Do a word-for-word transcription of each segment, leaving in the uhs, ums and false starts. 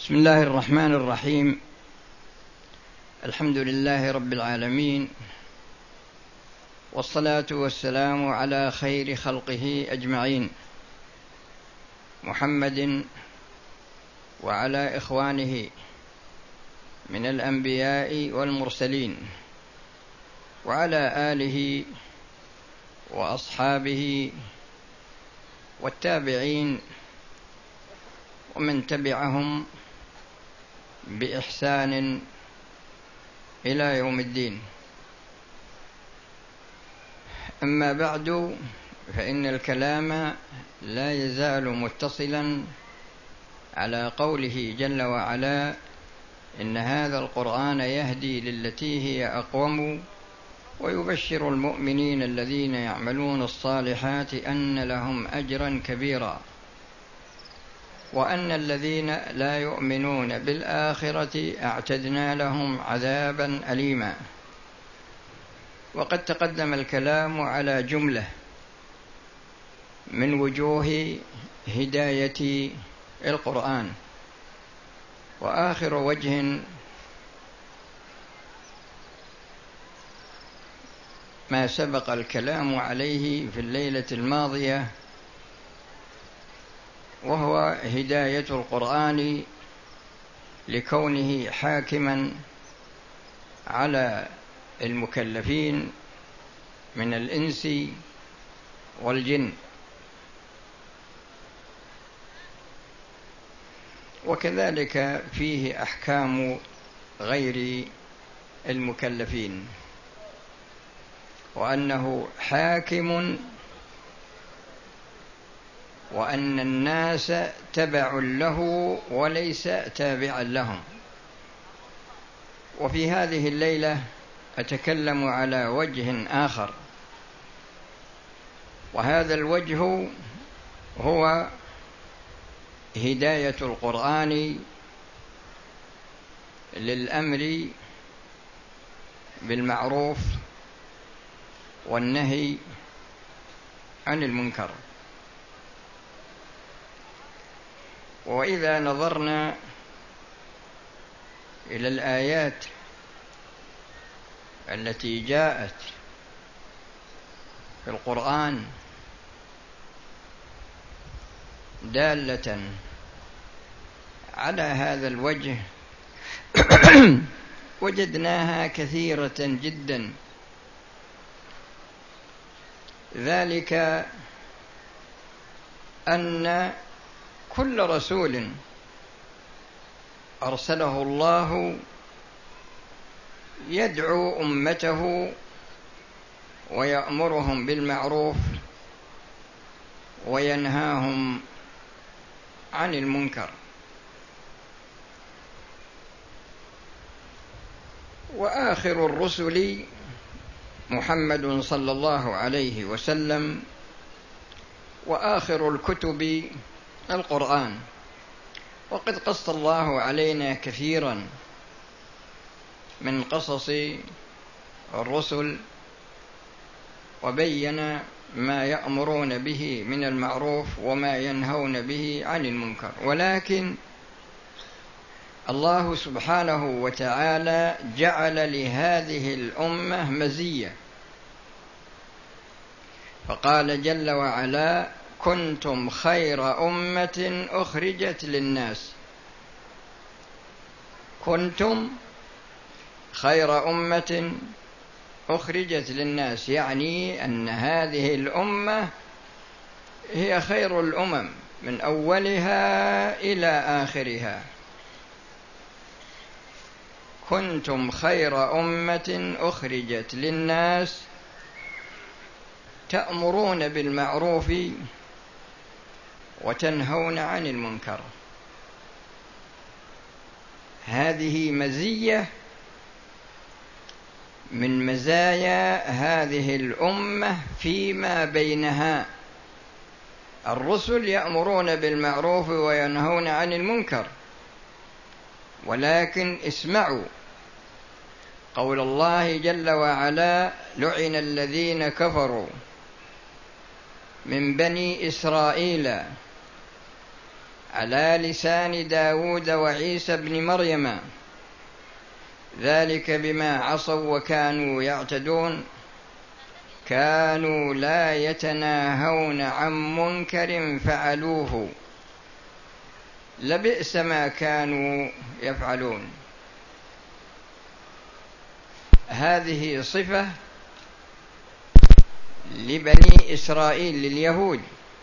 بسم الله الرحمن الرحيم. الحمد لله رب العالمين، والصلاة والسلام على خير خلقه أجمعين، محمد وعلى إخوانه من الأنبياء والمرسلين، وعلى آله وأصحابه والتابعين ومن تبعهم بإحسان إلى يوم الدين. أما بعد، فإن الكلام لا يزال متصلا على قوله جل وعلا: إن هذا القرآن يهدي للتي هي أقوم ويبشر المؤمنين الذين يعملون الصالحات أن لهم أجرا كبيرا وأن الذين لا يؤمنون بالآخرة أعتدنا لهم عذابا أليما. وقد تقدم الكلام على جملة من وجوه هداية القرآن، وآخر وجه ما سبق الكلام عليه في الليلة الماضية، وهو هداية القرآن لكونه حاكما على المكلفين من الإنس والجن، وكذلك فيه أحكام غير المكلفين، وأنه حاكم، وأن الناس تبع له وليس تابعا لهم. وفي هذه الليلة أتكلم على وجه آخر، وهذا الوجه هو هداية القرآن للأمر بالمعروف والنهي عن المنكر. وإذا نظرنا إلى الآيات التي جاءت في القرآن دالة على هذا الوجه وجدناها كثيرة جدا، ذلك أن كل رسول أرسله الله يدعو أمته ويأمرهم بالمعروف وينهاهم عن المنكر. وآخر الرسل محمد صلى الله عليه وسلم، وآخر الكتب القرآن. وقد قص الله علينا كثيرا من قصص الرسل، وبين ما يأمرون به من المعروف وما ينهون به عن المنكر. ولكن الله سبحانه وتعالى جعل لهذه الأمة مزية، فقال جل وعلا: كنتم خير أمة أخرجت للناس. كنتم خير أمة أخرجت للناس، يعني أن هذه الأمة هي خير الأمم من أولها إلى آخرها. كنتم خير أمة أخرجت للناس تأمرون بالمعروف وتنهون عن المنكر. هذه مزية من مزايا هذه الأمة فيما بينها. الرسل يأمرون بالمعروف وينهون عن المنكر، ولكن اسمعوا قول الله جل وعلا: لعن الذين كفروا من بني إسرائيل على لسان داود وعيسى بن مريم، ذلك بما عصوا وكانوا يعتدون، كانوا لا يتناهون عن منكر فعلوه، لبئس ما كانوا يفعلون. هذه صفة لبني إسرائيل لليهود،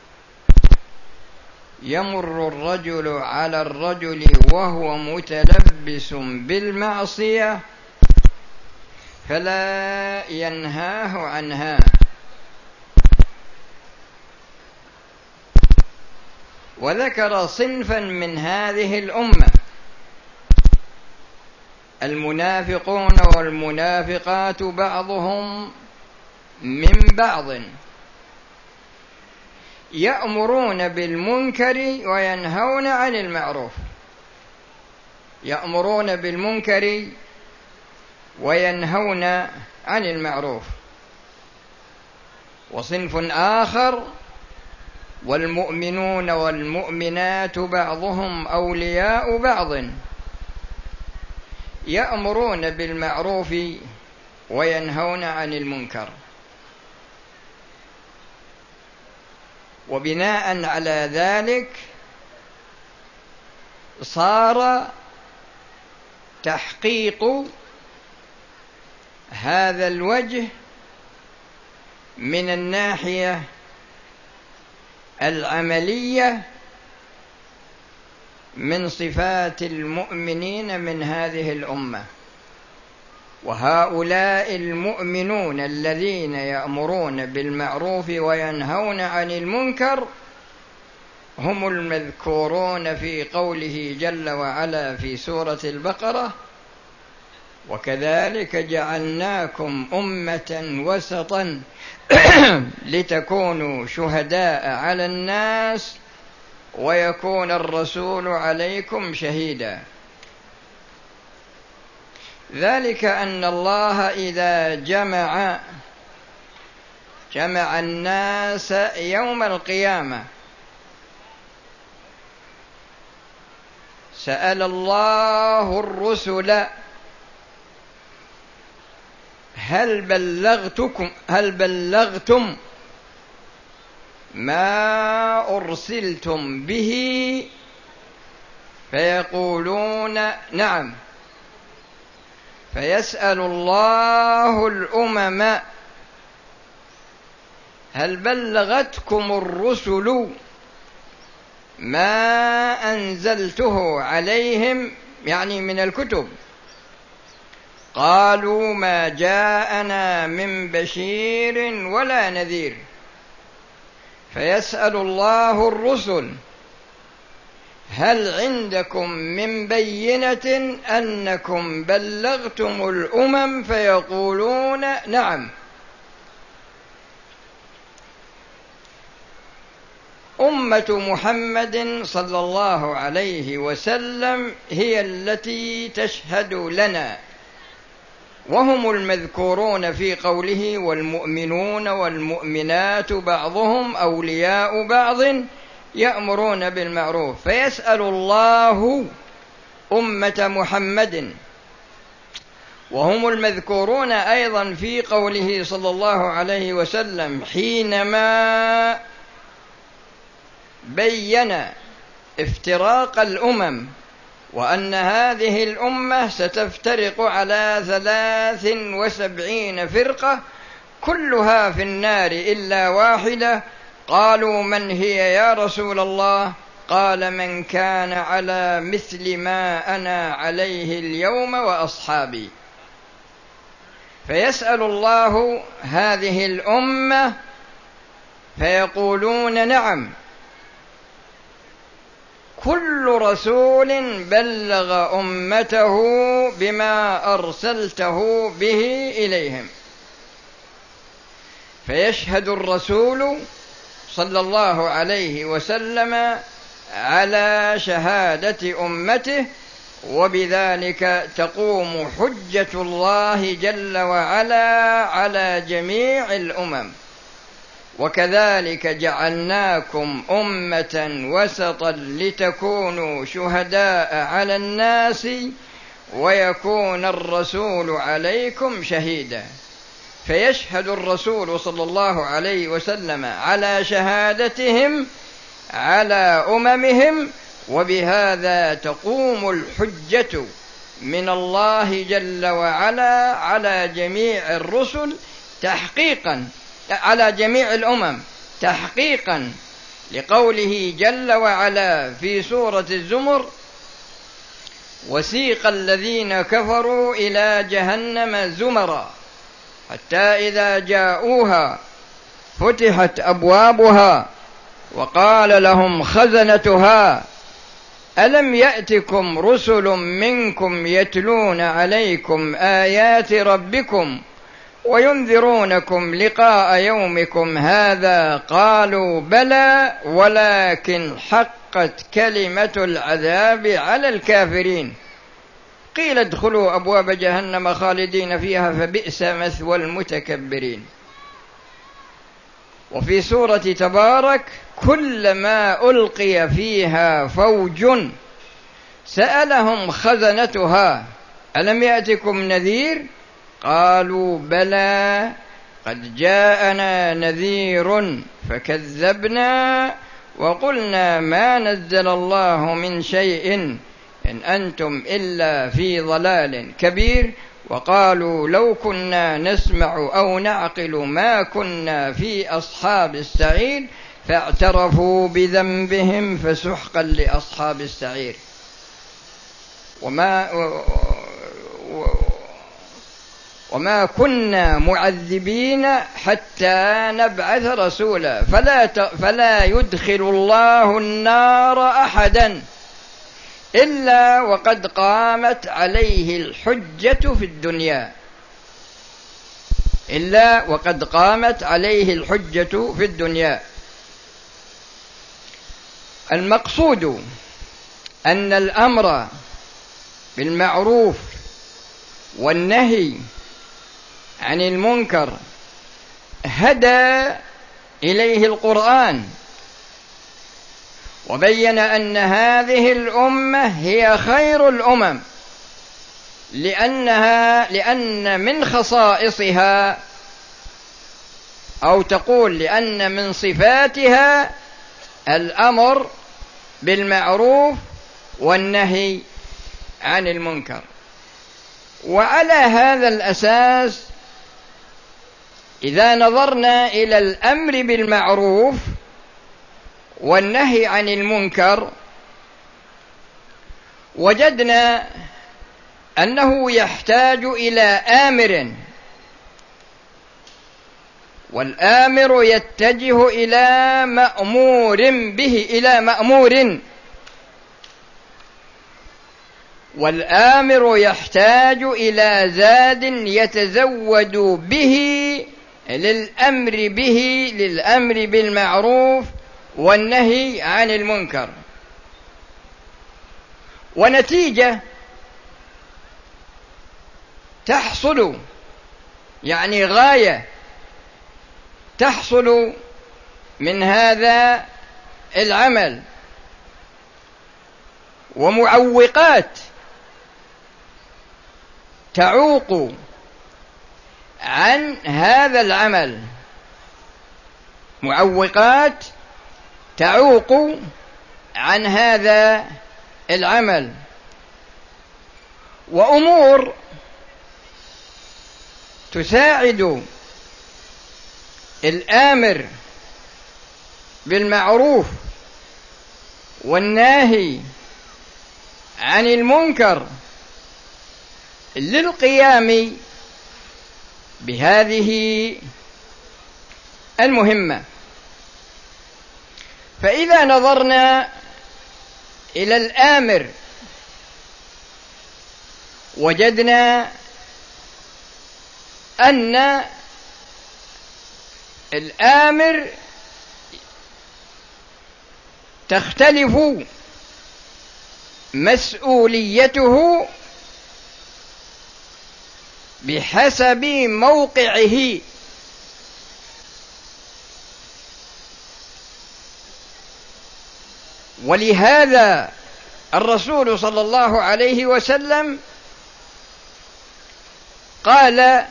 يمر الرجل على الرجل وهو متلبس بالمعصية فلا ينهاه عنها، وذكر صنفا من هذه الأمة: المنافقون والمنافقات بعضهم من بعض، يأمرون بالمنكر وينهون عن المعروف، يأمرون بالمنكر وينهون عن المعروف. وصنف آخر: والمؤمنون والمؤمنات بعضهم أولياء بعض، يأمرون بالمعروف وينهون عن المنكر. وبناء على ذلك صار تحقيق هذا الوجه من الناحية العملية من صفات المؤمنين من هذه الأمة. وهؤلاء المؤمنون الذين يأمرون بالمعروف وينهون عن المنكر هم المذكورون في قوله جل وعلا في سورة البقرة: وكذلك جعلناكم أمة وسطا لتكونوا شهداء على الناس ويكون الرسول عليكم شهيدا. ذلك أن الله إذا جمع جمع الناس يوم القيامة سأل الله الرسل: هل بلغتكم هل بلغتم ما أرسلتم به؟ فيقولون نعم. فيسأل الله الأمم: هل بلغتكم الرسل ما أنزلته عليهم، يعني من الكتب؟ قالوا: ما جاءنا من بشير ولا نذير. فيسأل الله الرسل: هل عندكم من بينة أنكم بلغتم الأمم؟ فيقولون نعم. أمة محمد صلى الله عليه وسلم هي التي تشهد لنا، وهم المذكورون في قوله: والمؤمنون والمؤمنات بعضهم أولياء بعض يأمرون بالمعروف. فيسأل الله أمة محمد، وهم المذكورون أيضا في قوله صلى الله عليه وسلم حينما بين افتراق الأمم وأن هذه الأمة ستفترق على ثلاث وسبعين فرقة كلها في النار إلا واحدة. قالوا: من هي يا رسول الله؟ قال: من كان على مثل ما أنا عليه اليوم وأصحابي. فيسأل الله هذه الأمة فيقولون نعم. كل رسول بلغ أمته بما أرسلته به إليهم. فيشهد الرسول صلى الله عليه وسلم على شهادة أمته، وبذلك تقوم حجة الله جل وعلا على جميع الأمم. وكذلك جعلناكم أمة وسطا لتكونوا شهداء على الناس ويكون الرسول عليكم شهيدا. فيشهد الرسول صلى الله عليه وسلم على شهادتهم على أممهم، وبهذا تقوم الحجة من الله جل وعلا على جميع الرسل تحقيقا، على جميع الأمم تحقيقا لقوله جل وعلا في سورة الزمر: وسيق الذين كفروا إلى جهنم زمرا حتى إذا جاءوها فتحت أبوابها وقال لهم خزنتها ألم يأتكم رسل منكم يتلون عليكم آيات ربكم وينذرونكم لقاء يومكم هذا قالوا بلى ولكن حقت كلمة العذاب على الكافرين قيل ادخلوا أبواب جهنم خالدين فيها فبئس مثوى المتكبرين. وفي سورة تبارك: كلما ألقي فيها فوج سألهم خزنتها ألم يأتكم نذير قالوا بلى قد جاءنا نذير فكذبنا وقلنا ما نزل الله من شيء إن أنتم إلا في ضلال كبير وقالوا لو كنا نسمع أو نعقل ما كنا في أصحاب السعير فاعترفوا بذنبهم فسحقا لأصحاب السعير. وما وما كنا معذبين حتى نبعث رسولا فلا فلا يدخل الله النار أحدا إلا وقد قامت عليه الحجة في الدنيا إلا وقد قامت عليه الحجة في الدنيا. المقصود أن الأمر بالمعروف والنهي عن المنكر هدى إليه القرآن، وبين أن هذه الأمة هي خير الأمم لأنها لأن من خصائصها أو تقول لأن من صفاتها الأمر بالمعروف والنهي عن المنكر. وعلى هذا الأساس إذا نظرنا إلى الأمر بالمعروف والنهي عن المنكر وجدنا أنه يحتاج إلى آمر، والآمر يتجه إلى مأمور به إلى مأمور، والآمر يحتاج إلى زاد يتزود به للأمر به للأمر بالمعروف والنهي عن المنكر. ونتيجة تحصل يعني غاية تحصل من هذا العمل ومعوقات تعوق عن هذا العمل، معوقات تعوق عن هذا العمل، وأمور تساعد الآمر بالمعروف والناهي عن المنكر للقيام بهذه المهمة. فإذا نظرنا إلى الآمر وجدنا أن الآمر تختلف مسؤوليته بحسب موقعه. ولهذا الرسول صلى الله عليه وسلم قال: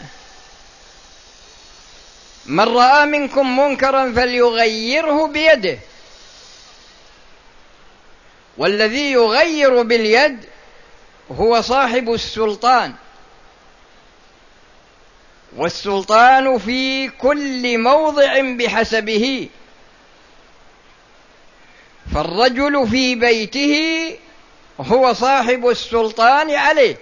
من رأى منكم منكرا فليغيره بيده، والذي يغير باليد هو صاحب السلطان، والسلطان في كل موضع بحسبه، فالرجل في بيته هو صاحب السلطان عليه،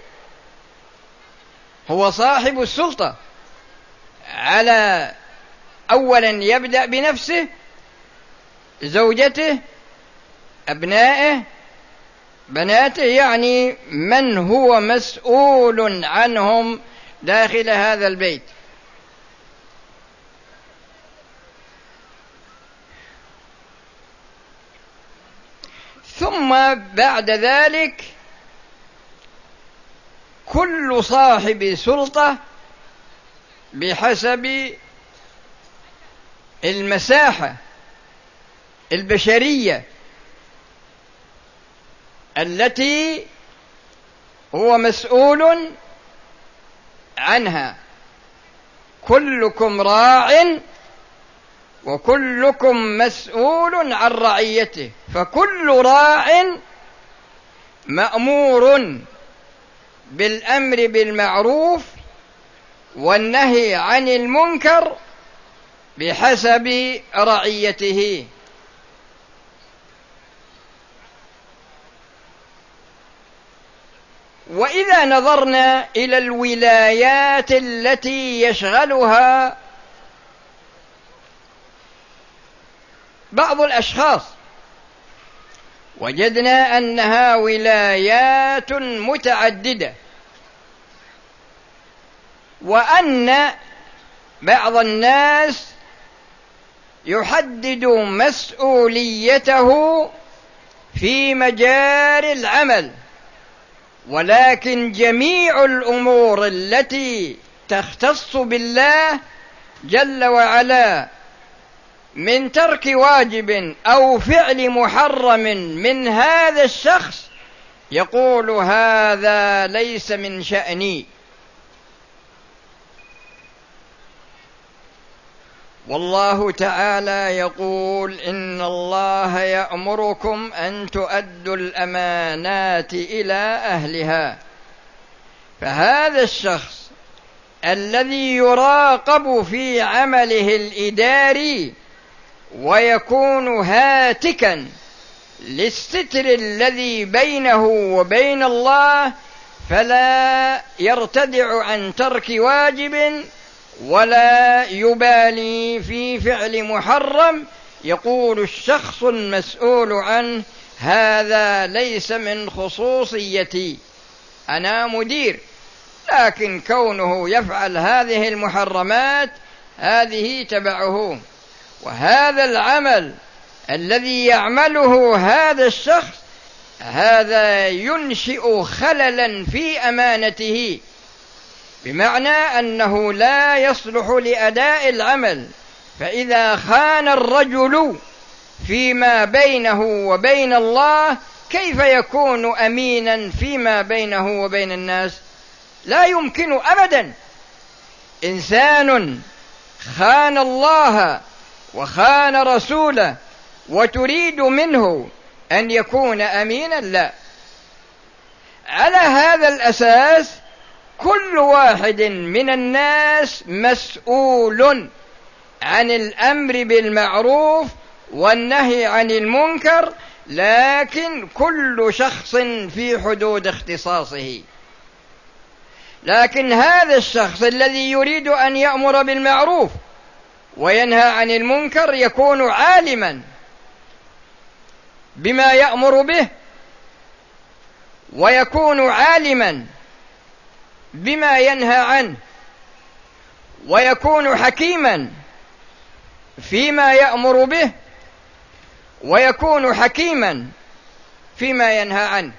هو صاحب السلطة على أولا يبدأ بنفسه، زوجته، أبنائه، بناته، يعني من هو مسؤول عنهم داخل هذا البيت. ثم بعد ذلك كل صاحب سلطة بحسب المساحة البشرية التي هو مسؤول عنها. كلكم راع وكلكم مسؤول عن رعيته، فكل راع مأمور بالأمر بالمعروف والنهي عن المنكر بحسب رعيته. وإذا نظرنا إلى الولايات التي يشغلها بعض الأشخاص وجدنا أنها ولايات متعددة، وأن بعض الناس يحدد مسؤوليته في مجال العمل، ولكن جميع الأمور التي تختص بالله جل وعلا من ترك واجب أو فعل محرم من هذا الشخص يقول: هذا ليس من شأني. والله تعالى يقول: إن الله يأمركم أن تؤدوا الأمانات إلى أهلها. فهذا الشخص الذي يراقب في عمله الإداري ويكون هاتكا للستر الذي بينه وبين الله، فلا يرتدع عن ترك واجب ولا يبالي في فعل محرم، يقول الشخص المسؤول عنه: هذا ليس من خصوصيتي، أنا مدير، لكن كونه يفعل هذه المحرمات هذه تبعه. وهذا العمل الذي يعمله هذا الشخص هذا ينشئ خللا في أمانته، بمعنى أنه لا يصلح لأداء العمل. فإذا خان الرجل فيما بينه وبين الله، كيف يكون أمينا فيما بينه وبين الناس؟ لا يمكن أبدا. إنسان خان الله وخان رسوله وتريد منه أن يكون أمينا؟ لا. على هذا الأساس كل واحد من الناس مسؤول عن الأمر بالمعروف والنهي عن المنكر، لكن كل شخص في حدود اختصاصه. لكن هذا الشخص الذي يريد أن يأمر بالمعروف وينهى عن المنكر يكون عالما بما يأمر به، ويكون عالما بما ينهى عنه، ويكون حكيما فيما يأمر به، ويكون حكيما فيما ينهى عنه.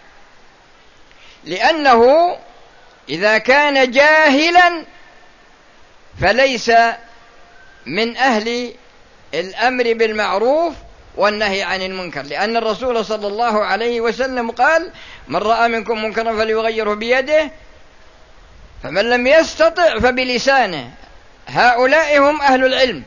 لأنه إذا كان جاهلا فليس من أهل الأمر بالمعروف والنهي عن المنكر، لأن الرسول صلى الله عليه وسلم قال: من رأى منكم منكرا فليغيره بيده، فمن لم يستطع فبلسانه. هؤلاء هم أهل العلم،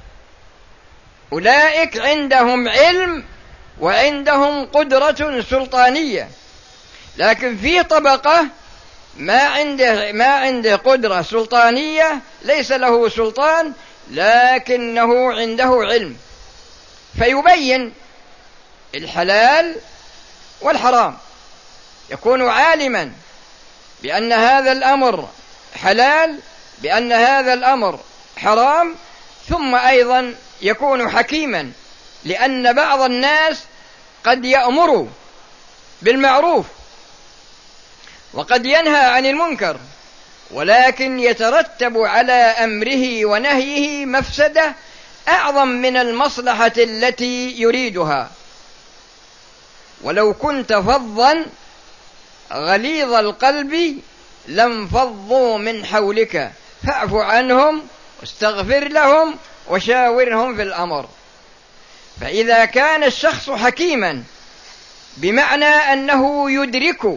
أولئك عندهم علم وعندهم قدرة سلطانية. لكن في طبقة ما عنده ما عنده قدرة سلطانية، ليس له سلطان لكنه عنده علم، فيبين الحلال والحرام، يكون عالما بأن هذا الأمر حلال، بأن هذا الأمر حرام، ثم أيضا يكون حكيما، لأن بعض الناس قد يأمر بالمعروف وقد ينهى عن المنكر، ولكن يترتب على أمره ونهيه مفسدة أعظم من المصلحة التي يريدها. ولو كنت فظا غليظ القلب لانفضوا من حولك فاعف عنهم واستغفر لهم وشاورهم في الأمر. فإذا كان الشخص حكيما بمعنى أنه يدرك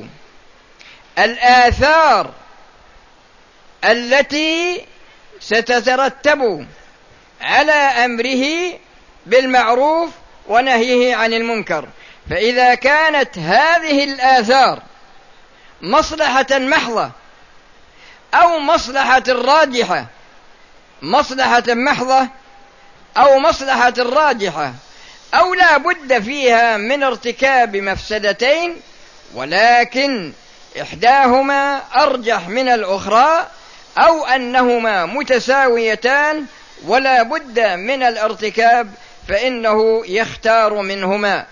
الآثار التي ستترتب على أمره بالمعروف ونهيه عن المنكر، فإذا كانت هذه الآثار مصلحة محضة أو مصلحة راجحة، مصلحة محضة أو مصلحة راجحة، أو لا بد فيها من ارتكاب مفسدتين ولكن إحداهما أرجح من الأخرى، أو أنهما متساويتان ولا بد من الارتكاب، فإنه يختار منهما.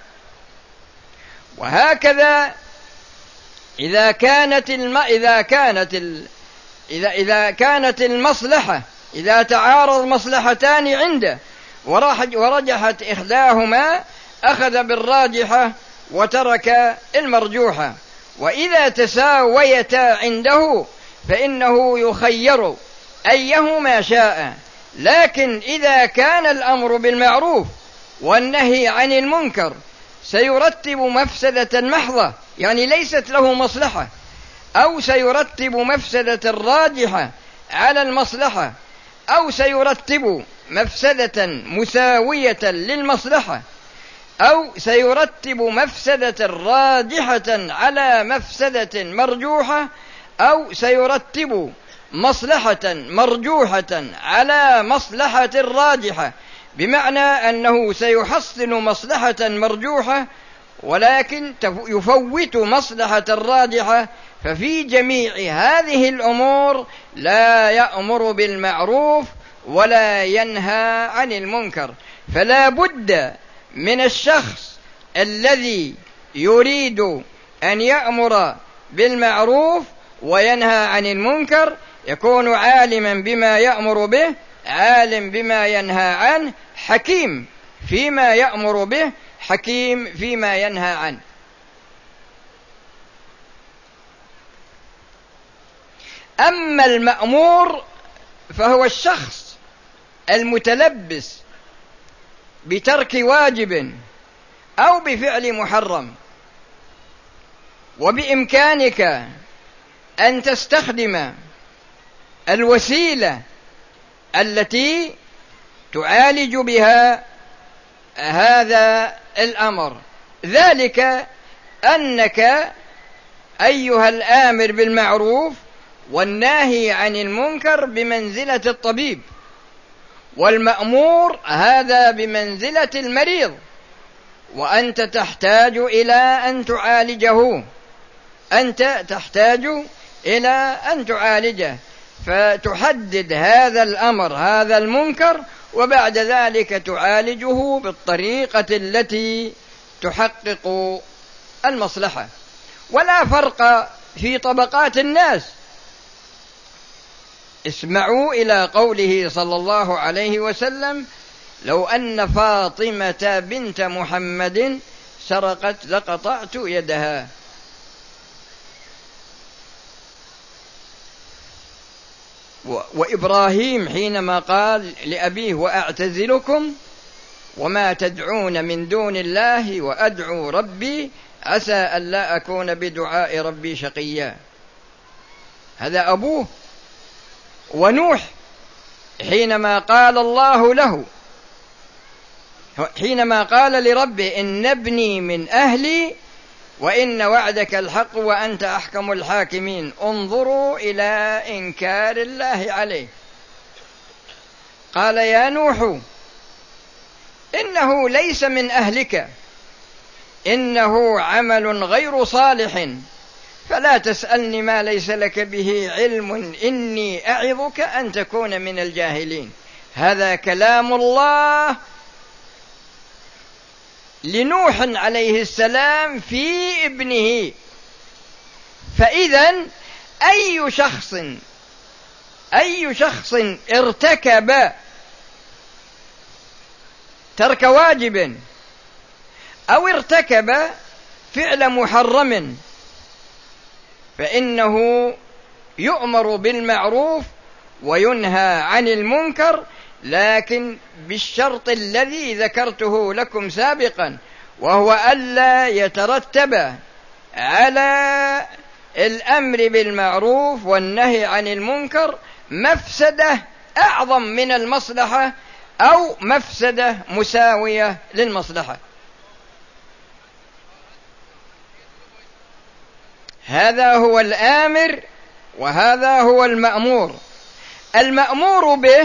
وهكذا إذا كانت الم... إذا كانت ال... إذا إذا كانت المصلحة، إذا تعارض مصلحتان عنده ورجحت إحداهما أخذ بالراجحة وترك المرجوحة، وإذا تساويتا عنده فإنه يخير أيهما شاء. لكن إذا كان الأمر بالمعروف والنهي عن المنكر سيرتب مفسدة محضة، يعني ليست له مصلحة، أو سيرتب مفسدة راجحة على المصلحة، أو سيرتب مفسدة مساوية للمصلحة، أو سيرتب مفسدة راجحة على مفسدة مرجوحة، أو سيرتب مصلحة مرجوحة على مصلحة راجحة، بمعنى أنه سيحصل مصلحة مرجوحة ولكن يفوت مصلحة راجحة. ففي جميع هذه الأمور لا يأمر بالمعروف ولا ينهى عن المنكر. فلا بد من الشخص الذي يريد أن يأمر بالمعروف وينهى عن المنكر يكون عالما بما يأمر به، عالم بما ينهى عنه، حكيم فيما يأمر به، حكيم فيما ينهى عنه. أما المأمور فهو الشخص المتلبس بترك واجب أو بفعل محرم، وبإمكانك أن تستخدم الوسيلة التي تعالج بها هذا الأمر، ذلك أنك أيها الآمر بالمعروف والناهي عن المنكر بمنزلة الطبيب، والمأمور هذا بمنزلة المريض، وأنت تحتاج إلى أن تعالجه، أنت تحتاج إلى أن تعالجه، فتحدد هذا الأمر هذا المنكر، وبعد ذلك تعالجه بالطريقة التي تحقق المصلحة. ولا فرق في طبقات الناس. اسمعوا إلى قوله صلى الله عليه وسلم: لو أن فاطمة بنت محمد سرقت لقطعت يدها. وإبراهيم حينما قال لأبيه: وأعتزلكم وما تدعون من دون الله وأدعو ربي عسى ألا أكون بدعاء ربي شقيا. هذا أبوه. ونوح حينما قال الله له حينما قال لربه إن ابني من أهلي وإن وعدك الحق وأنت أحكم الحاكمين انظروا إلى إنكار الله عليه. قال يا نوح إنه ليس من أهلك إنه عمل غير صالح فلا تسألني ما ليس لك به علم إني أعظك أن تكون من الجاهلين. هذا كلام الله لنوح عليه السلام في ابنه. فإذا أي شخص أي شخص ارتكب ترك واجب أو ارتكب فعل محرم فإنه يؤمر بالمعروف وينهى عن المنكر، لكن بالشرط الذي ذكرته لكم سابقا، وهو ألا يترتب على الأمر بالمعروف والنهي عن المنكر مفسدة أعظم من المصلحة أو مفسدة مساوية للمصلحة. هذا هو الآمر وهذا هو المأمور. المأمور به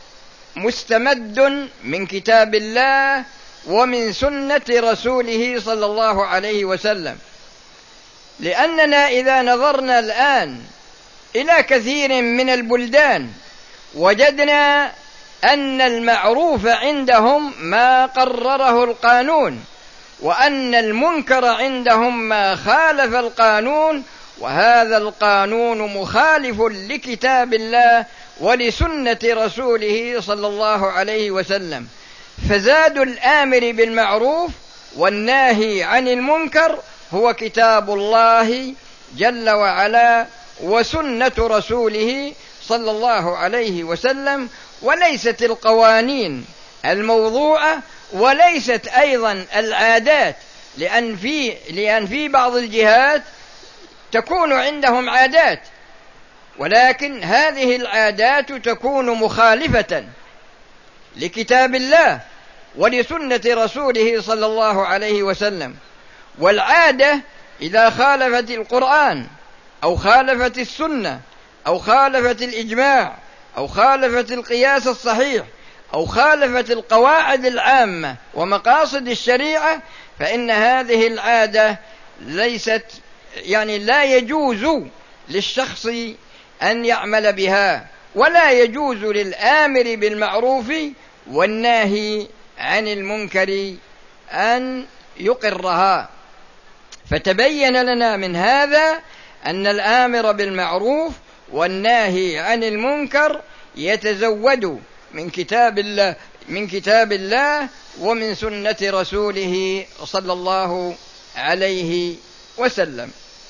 مستمد من كتاب الله ومن سنة رسوله صلى الله عليه وسلم، لأننا إذا نظرنا الآن إلى كثير من البلدان وجدنا أن المعروف عندهم ما قرره القانون، وأن المنكر عندهم ما خالف القانون، وهذا القانون مخالف لكتاب الله ولسنة رسوله صلى الله عليه وسلم. فزاد الآمر بالمعروف والناهي عن المنكر هو كتاب الله جل وعلا وسنة رسوله صلى الله عليه وسلم، وليست القوانين الموضوعة، وليست أيضا العادات، لأن في لأن في بعض الجهات تكون عندهم عادات، ولكن هذه العادات تكون مخالفة لكتاب الله ولسنة رسوله صلى الله عليه وسلم. والعادة إذا خالفت القرآن أو خالفت السنة أو خالفت الإجماع أو خالفت القياس الصحيح أو خالفت القواعد العامة ومقاصد الشريعة، فإن هذه العادة ليست يعني لا يجوز للشخص أن يعمل بها، ولا يجوز للآمر بالمعروف والناهي عن المنكر أن يقرها. فتبين لنا من هذا أن الآمر بالمعروف والناهي عن المنكر يتزود من كتاب الله من كتاب الله ومن سنة رسوله صلى الله عليه وسلم.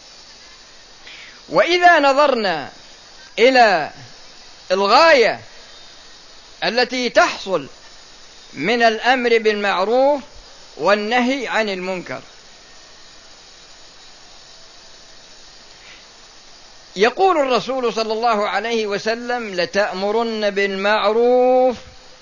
وإذا نظرنا إلى الغاية التي تحصل من الأمر بالمعروف والنهي عن المنكر، يقول الرسول صلى الله عليه وسلم: لتأمرن بالمعروف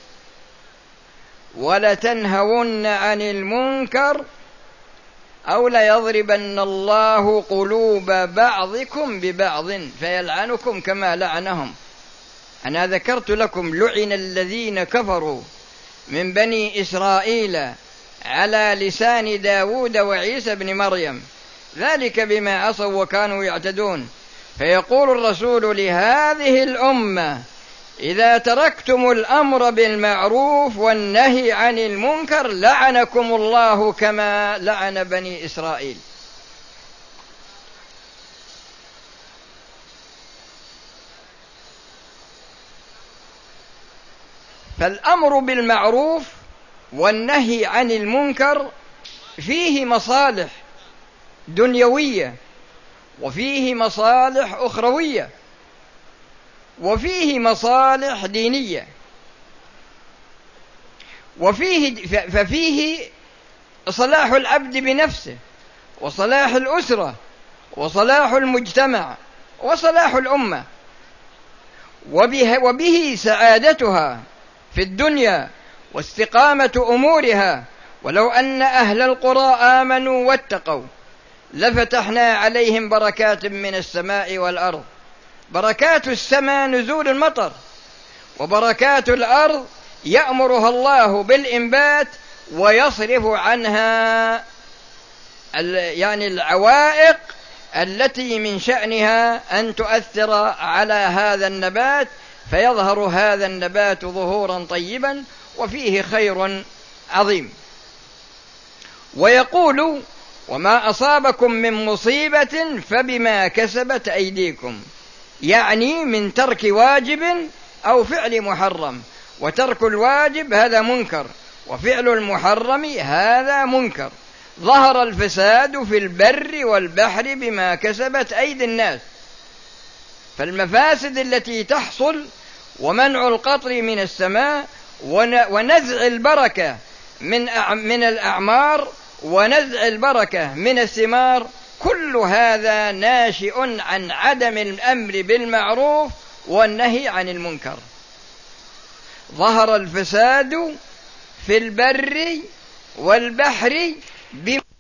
ولتنهون عن المنكر أو ليضربن الله قلوب بعضكم ببعض فيلعنكم كما لعنهم. أنا ذكرت لكم لعن الذين كفروا من بني إسرائيل على لسان داود وعيسى بن مريم، ذلك بما عصوا وكانوا يعتدون. فيقول الرسول لهذه الأمة: إذا تركتم الأمر بالمعروف والنهي عن المنكر لعنكم الله كما لعن بني إسرائيل. فالأمر بالمعروف والنهي عن المنكر فيه مصالح دنيوية وفيه مصالح أخروية وفيه مصالح دينية. وفيه ففيه صلاح العبد بنفسه، وصلاح الأسرة، وصلاح المجتمع، وصلاح الأمة، وبه, وبه سعادتها في الدنيا واستقامة أمورها. ولو أن أهل القرى آمنوا واتقوا لفتحنا عليهم بركات من السماء والأرض. بركات السماء نزول المطر، وبركات الأرض يأمرها الله بالإنبات ويصرف عنها يعني العوائق التي من شأنها أن تؤثر على هذا النبات، فيظهر هذا النبات ظهورا طيبا وفيه خير عظيم. ويقول: وما أصابكم من مصيبة فبما كسبت أيديكم، يعني من ترك واجب أو فعل محرم. وترك الواجب هذا منكر، وفعل المحرم هذا منكر. ظهر الفساد في البر والبحر بما كسبت أيدي الناس. فالمفاسد التي تحصل ومنع القطر من السماء ونزع البركة من من الأعمار ونزع البركة من الثمار، كل هذا ناشئ عن عدم الأمر بالمعروف والنهي عن المنكر. ظهر الفساد في البر والبحر بما